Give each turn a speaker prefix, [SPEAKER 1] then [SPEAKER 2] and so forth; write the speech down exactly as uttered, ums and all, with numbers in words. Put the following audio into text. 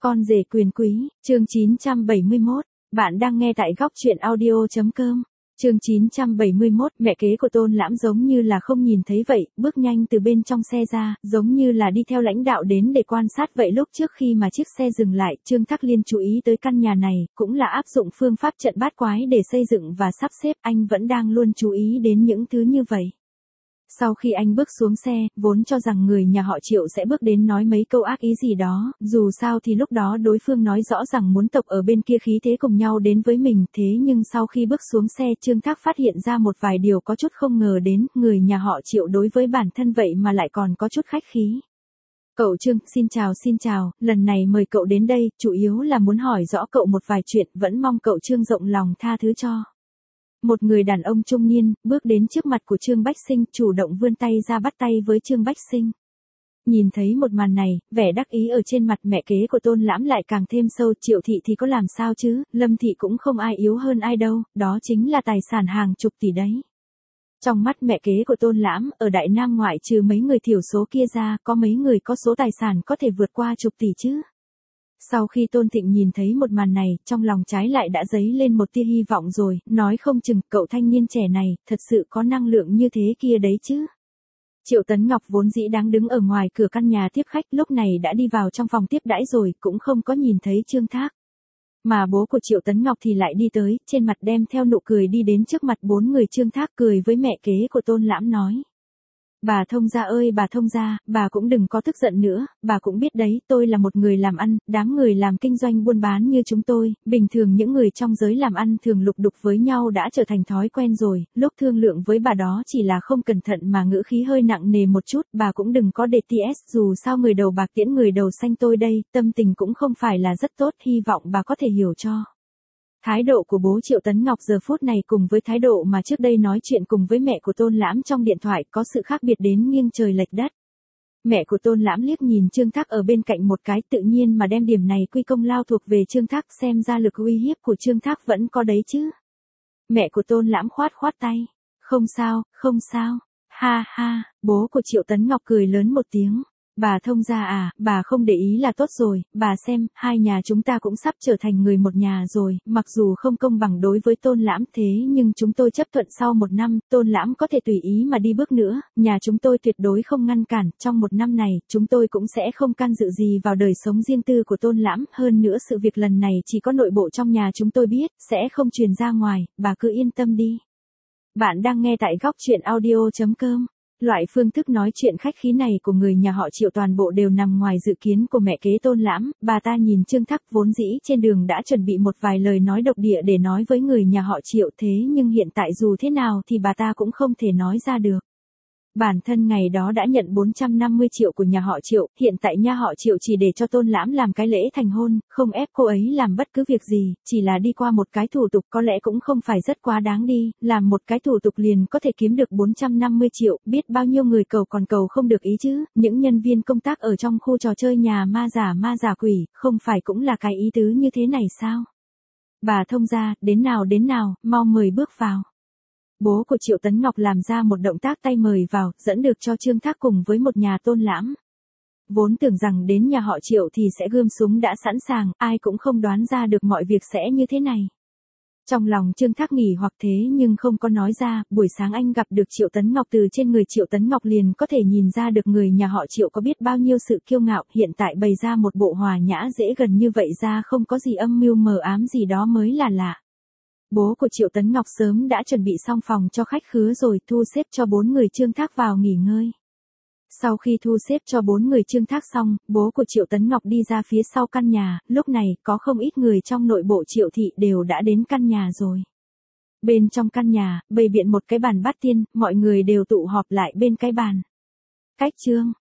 [SPEAKER 1] Con rể quyền quý, chương chín trăm bảy mươi mốt. Bạn đang nghe tại góc truyện audio chấm com. Chương chín trăm bảy mươi mốt, mẹ kế của Tôn Lãm giống như là không nhìn thấy vậy, bước nhanh từ bên trong xe ra, giống như là đi theo lãnh đạo đến để quan sát vậy. Lúc trước khi mà chiếc xe dừng lại, Trương Thác Liên chú ý tới căn nhà này, cũng là áp dụng phương pháp trận bát quái để xây dựng và sắp xếp, anh vẫn đang luôn chú ý đến những thứ như vậy. Sau khi anh bước xuống xe, vốn cho rằng người nhà họ Triệu sẽ bước đến nói mấy câu ác ý gì đó, dù sao thì lúc đó đối phương nói rõ rằng muốn tộc ở bên kia khí thế cùng nhau đến với mình, thế nhưng sau khi bước xuống xe, Trương Thác phát hiện ra một vài điều có chút không ngờ đến, người nhà họ Triệu đối với bản thân vậy mà lại còn có chút khách khí. Cậu Trương, xin chào xin chào, lần này mời cậu đến đây, chủ yếu là muốn hỏi rõ cậu một vài chuyện, vẫn mong cậu Trương rộng lòng tha thứ cho. Một người đàn ông trung niên, bước đến trước mặt của Trương Bách Sinh, chủ động vươn tay ra bắt tay với Trương Bách Sinh. Nhìn thấy một màn này, vẻ đắc ý ở trên mặt mẹ kế của Tôn Lãm lại càng thêm sâu. Triệu thị thì có làm sao chứ, Lâm thị cũng không ai yếu hơn ai đâu, đó chính là tài sản hàng chục tỷ đấy. Trong mắt mẹ kế của Tôn Lãm, ở Đại Nam ngoại trừ mấy người thiểu số kia ra, có mấy người có số tài sản có thể vượt qua chục tỷ chứ. Sau khi Tôn Thịnh nhìn thấy một màn này, trong lòng trái lại đã dấy lên một tia hy vọng rồi, nói không chừng cậu thanh niên trẻ này, thật sự có năng lượng như thế kia đấy chứ. Triệu Tấn Ngọc vốn dĩ đang đứng ở ngoài cửa căn nhà tiếp khách, lúc này đã đi vào trong phòng tiếp đãi rồi, cũng không có nhìn thấy Trương Thác. Mà bố của Triệu Tấn Ngọc thì lại đi tới, trên mặt đem theo nụ cười đi đến trước mặt bốn người. Trương Thác cười với mẹ kế của Tôn Lãm nói. Bà thông gia ơi bà thông gia, bà cũng đừng có tức giận nữa, bà cũng biết đấy, tôi là một người làm ăn, đám người làm kinh doanh buôn bán như chúng tôi, bình thường những người trong giới làm ăn thường lục đục với nhau đã trở thành thói quen rồi, lúc thương lượng với bà đó chỉ là không cẩn thận mà ngữ khí hơi nặng nề một chút, bà cũng đừng có để tê ét, dù sao người đầu bạc tiễn người đầu xanh tôi đây, tâm tình cũng không phải là rất tốt, hy vọng bà có thể hiểu cho. Thái độ của bố Triệu Tấn Ngọc giờ phút này cùng với thái độ mà trước đây nói chuyện cùng với mẹ của Tôn Lãm trong điện thoại có sự khác biệt đến nghiêng trời lệch đất. Mẹ của Tôn Lãm liếc nhìn Trương Thác ở bên cạnh một cái, tự nhiên mà đem điểm này quy công lao thuộc về Trương Thác, xem ra lực uy hiếp của Trương Thác vẫn có đấy chứ. Mẹ của Tôn Lãm khoát khoát tay. Không sao, không sao. Ha ha, bố của Triệu Tấn Ngọc cười lớn một tiếng. Bà thông gia à, bà không để ý là tốt rồi, bà xem, hai nhà chúng ta cũng sắp trở thành người một nhà rồi, mặc dù không công bằng đối với Tôn Lãm thế nhưng chúng tôi chấp thuận sau một năm, Tôn Lãm có thể tùy ý mà đi bước nữa, nhà chúng tôi tuyệt đối không ngăn cản, trong một năm này, chúng tôi cũng sẽ không can dự gì vào đời sống riêng tư của Tôn Lãm, hơn nữa sự việc lần này chỉ có nội bộ trong nhà chúng tôi biết, sẽ không truyền ra ngoài, bà cứ yên tâm đi. Bạn đang nghe tại góc truyện audio chấm com. Loại phương thức nói chuyện khách khí này của người nhà họ Triệu toàn bộ đều nằm ngoài dự kiến của mẹ kế Tôn Lãm, bà ta nhìn Trương Thác vốn dĩ trên đường đã chuẩn bị một vài lời nói độc địa để nói với người nhà họ Triệu, thế nhưng hiện tại dù thế nào thì bà ta cũng không thể nói ra được. Bản thân ngày đó đã nhận bốn trăm năm mươi triệu của nhà họ Triệu, hiện tại nhà họ Triệu chỉ để cho Tôn Lãm làm cái lễ thành hôn, không ép cô ấy làm bất cứ việc gì, chỉ là đi qua một cái thủ tục có lẽ cũng không phải rất quá đáng đi, làm một cái thủ tục liền có thể kiếm được bốn trăm năm mươi triệu, biết bao nhiêu người cầu còn cầu không được ý chứ, những nhân viên công tác ở trong khu trò chơi nhà ma giả ma giả quỷ, không phải cũng là cái ý tứ như thế này sao? Bà thông gia, đến nào đến nào, mau mời bước vào. Bố của Triệu Tấn Ngọc làm ra một động tác tay mời vào, dẫn được cho Trương Thác cùng với một nhà Tôn Lãm. Vốn tưởng rằng đến nhà họ Triệu thì sẽ gươm súng đã sẵn sàng, ai cũng không đoán ra được mọi việc sẽ như thế này. Trong lòng Trương Thác nghỉ hoặc thế nhưng không có nói ra, buổi sáng anh gặp được Triệu Tấn Ngọc, từ trên người Triệu Tấn Ngọc liền có thể nhìn ra được người nhà họ Triệu có biết bao nhiêu sự kiêu ngạo, hiện tại bày ra một bộ hòa nhã dễ gần như vậy ra không có gì âm mưu mờ ám gì đó mới là lạ. Bố của Triệu Tấn Ngọc sớm đã chuẩn bị xong phòng cho khách khứa rồi, thu xếp cho bốn người Trương Thác vào nghỉ ngơi. Sau khi thu xếp cho bốn người Trương Thác xong, bố của Triệu Tấn Ngọc đi ra phía sau căn nhà, lúc này có không ít người trong nội bộ Triệu thị đều đã đến căn nhà rồi. Bên trong căn nhà, bày biện một cái bàn bát tiên, mọi người đều tụ họp lại bên cái bàn. Cách Trương